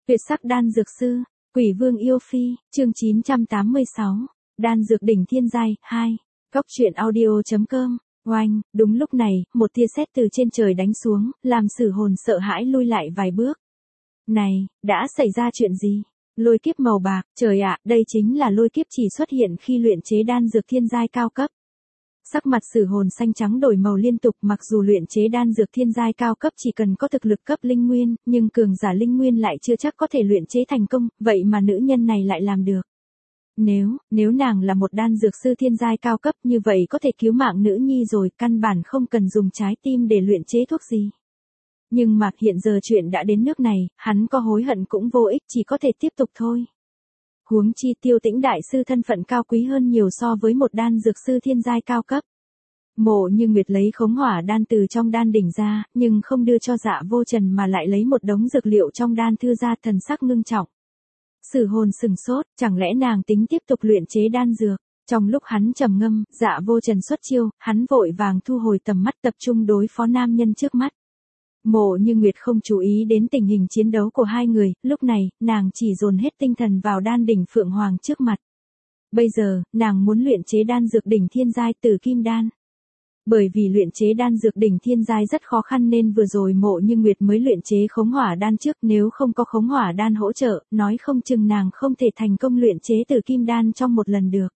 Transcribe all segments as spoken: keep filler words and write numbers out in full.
Tuyệt sắc đan dược sư, Quỷ Vương yêu phi, chương chín trăm tám mươi sáu, đan dược đỉnh thiên giai, hai. Góc truyện audio.com, oanh, đúng lúc này, một tia sét từ trên trời đánh xuống, làm Sử Hồn sợ hãi lui lại vài bước. Này, đã xảy ra chuyện gì? Lôi kiếp màu bạc, trời ạ, đây chính là lôi kiếp chỉ xuất hiện khi luyện chế đan dược thiên giai cao cấp. Sắc mặt Sử Hồn xanh trắng đổi màu liên tục, mặc dù luyện chế đan dược thiên giai cao cấp chỉ cần có thực lực cấp linh nguyên, nhưng cường giả linh nguyên lại chưa chắc có thể luyện chế thành công, vậy mà nữ nhân này lại làm được. Nếu, nếu nàng là một đan dược sư thiên giai cao cấp như vậy có thể cứu mạng nữ nhi rồi, căn bản không cần dùng trái tim để luyện chế thuốc gì. Nhưng mà hiện giờ chuyện đã đến nước này, hắn có hối hận cũng vô ích, chỉ có thể tiếp tục thôi. Huống chi Tiêu Tĩnh đại sư thân phận cao quý hơn nhiều so với một đan dược sư thiên giai cao cấp. Mộ Như Nguyệt lấy khống hỏa đan từ trong đan đỉnh ra, nhưng không đưa cho Dạ Vô Trần mà lại lấy một đống dược liệu trong đan thư ra, thần sắc ngưng trọng. Sử Hồn sừng sốt, chẳng lẽ nàng tính tiếp tục luyện chế đan dược? Trong lúc hắn trầm ngâm, Dạ Vô Trần xuất chiêu, hắn vội vàng thu hồi tầm mắt tập trung đối phó nam nhân trước mắt. Mộ Như Nguyệt không chú ý đến tình hình chiến đấu của hai người, lúc này, nàng chỉ dồn hết tinh thần vào đan đỉnh Phượng Hoàng trước mặt. Bây giờ, nàng muốn luyện chế đan dược đỉnh thiên giai Tử Kim đan. Bởi vì luyện chế đan dược đỉnh thiên giai rất khó khăn nên vừa rồi Mộ Như Nguyệt mới luyện chế khống hỏa đan trước, nếu không có khống hỏa đan hỗ trợ, nói không chừng nàng không thể thành công luyện chế Tử Kim đan trong một lần được.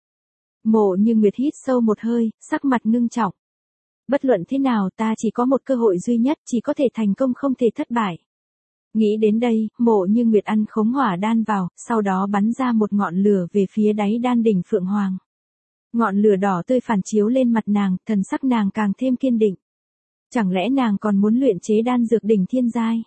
Mộ Như Nguyệt hít sâu một hơi, sắc mặt ngưng trọng. Bất luận thế nào ta chỉ có một cơ hội duy nhất, chỉ có thể thành công không thể thất bại. Nghĩ đến đây, Mộ Như Nguyệt ăn khống hỏa đan vào, sau đó bắn ra một ngọn lửa về phía đáy đan đỉnh Phượng Hoàng. Ngọn lửa đỏ tươi phản chiếu lên mặt nàng, thần sắc nàng càng thêm kiên định. Chẳng lẽ nàng còn muốn luyện chế đan dược đỉnh thiên giai?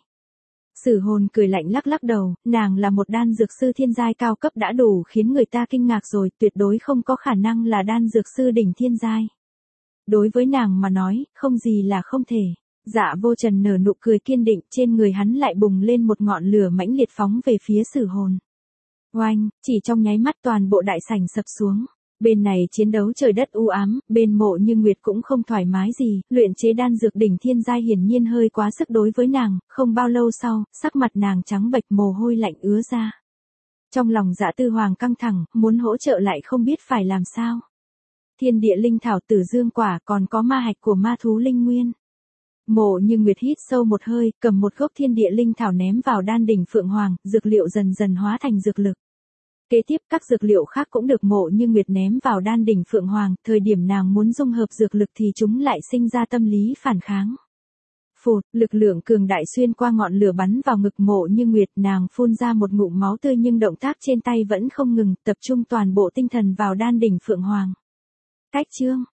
Sử Hồn cười lạnh lắc lắc đầu, nàng là một đan dược sư thiên giai cao cấp đã đủ khiến người ta kinh ngạc rồi, tuyệt đối không có khả năng là đan dược sư đỉnh thiên giai. Đối với nàng mà nói, không gì là không thể. Dạ Vô Trần nở nụ cười kiên định, trên người hắn lại bùng lên một ngọn lửa mãnh liệt phóng về phía Sử Hồn. Oanh, chỉ trong nháy mắt toàn bộ đại sảnh sập xuống. Bên này chiến đấu trời đất u ám, bên Mộ Như Nguyệt cũng không thoải mái gì, luyện chế đan dược đỉnh thiên giai hiển nhiên hơi quá sức đối với nàng, không bao lâu sau, sắc mặt nàng trắng bệch, mồ hôi lạnh ứa ra. Trong lòng Dạ Tư Hoàng căng thẳng, muốn hỗ trợ lại không biết phải làm sao. Thiên địa linh thảo Tử Dương quả còn có ma hạch của ma thú linh nguyên. Mộ Như Nguyệt hít sâu một hơi, cầm một gốc thiên địa linh thảo ném vào đan đỉnh Phượng Hoàng, dược liệu dần dần hóa thành dược lực. Kế tiếp các dược liệu khác cũng được Mộ Như Nguyệt ném vào đan đỉnh Phượng Hoàng, thời điểm nàng muốn dung hợp dược lực thì chúng lại sinh ra tâm lý phản kháng. Phụt, lực lượng cường đại xuyên qua ngọn lửa bắn vào ngực Mộ Như Nguyệt, nàng phun ra một ngụm máu tươi nhưng động tác trên tay vẫn không ngừng, tập trung toàn bộ tinh thần vào đan đỉnh Phượng Hoàng. Cách chương,